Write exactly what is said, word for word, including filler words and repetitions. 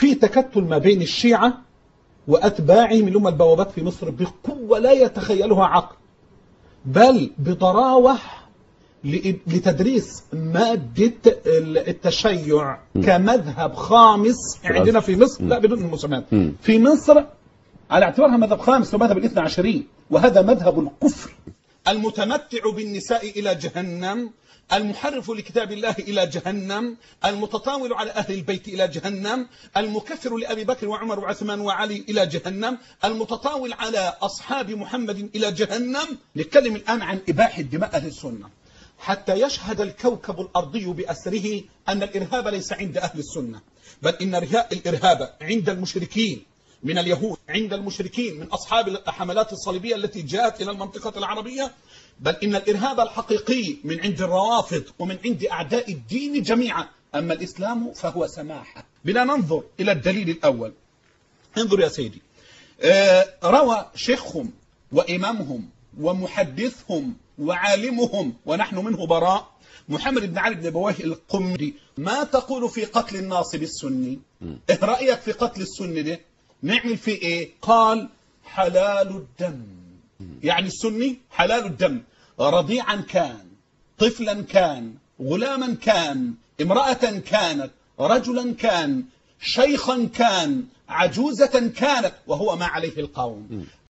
في تكتل ما بين الشيعة وأتباعهم اللي هم البوابات في مصر بقوة لا يتخيلها عقل، بل بضراوة لتدريس مادة التشيع كمذهب خامس عندنا في مصر، لا بدون المسميات في مصر على اعتبارها مذهب خامس ومذهب الاثنى عشري، وهذا مذهب الكفر المتمتع بالنساء إلى جهنم، المحرف لكتاب الله إلى جهنم، المتطاول على أهل البيت إلى جهنم، المكفر لأبي بكر وعمر وعثمان وعلي إلى جهنم، المتطاول على أصحاب محمد إلى جهنم. نتكلم الآن عن إباحة دماء أهل السنة حتى يشهد الكوكب الأرضي بأسره أن الإرهاب ليس عند أهل السنة، بل إن الإرهاب عند المشركين من اليهود، عند المشركين من أصحاب الحملات الصليبية التي جاءت إلى المنطقة العربية، بل إن الإرهاب الحقيقي من عند الروافض ومن عند أعداء الدين جميعا. أما الإسلام فهو سماحة. بنا ننظر إلى الدليل الأول. انظر يا سيدي، آه روى شيخهم وإمامهم ومحدثهم وعالمهم ونحن منه براء محمد بن علي بن بويه القمري: ما تقول في قتل الناصب السني؟ إيه رأيك في قتل السني ده؟ نعمل فيه إيه؟ قال: حلال الدم. يعني السني حلال الدم، رضيعا كان، طفلا كان، غلاما كان، امرأة كانت، رجلا كان، شيخا كان، عجوزة كانت، وهو ما عليه القوم.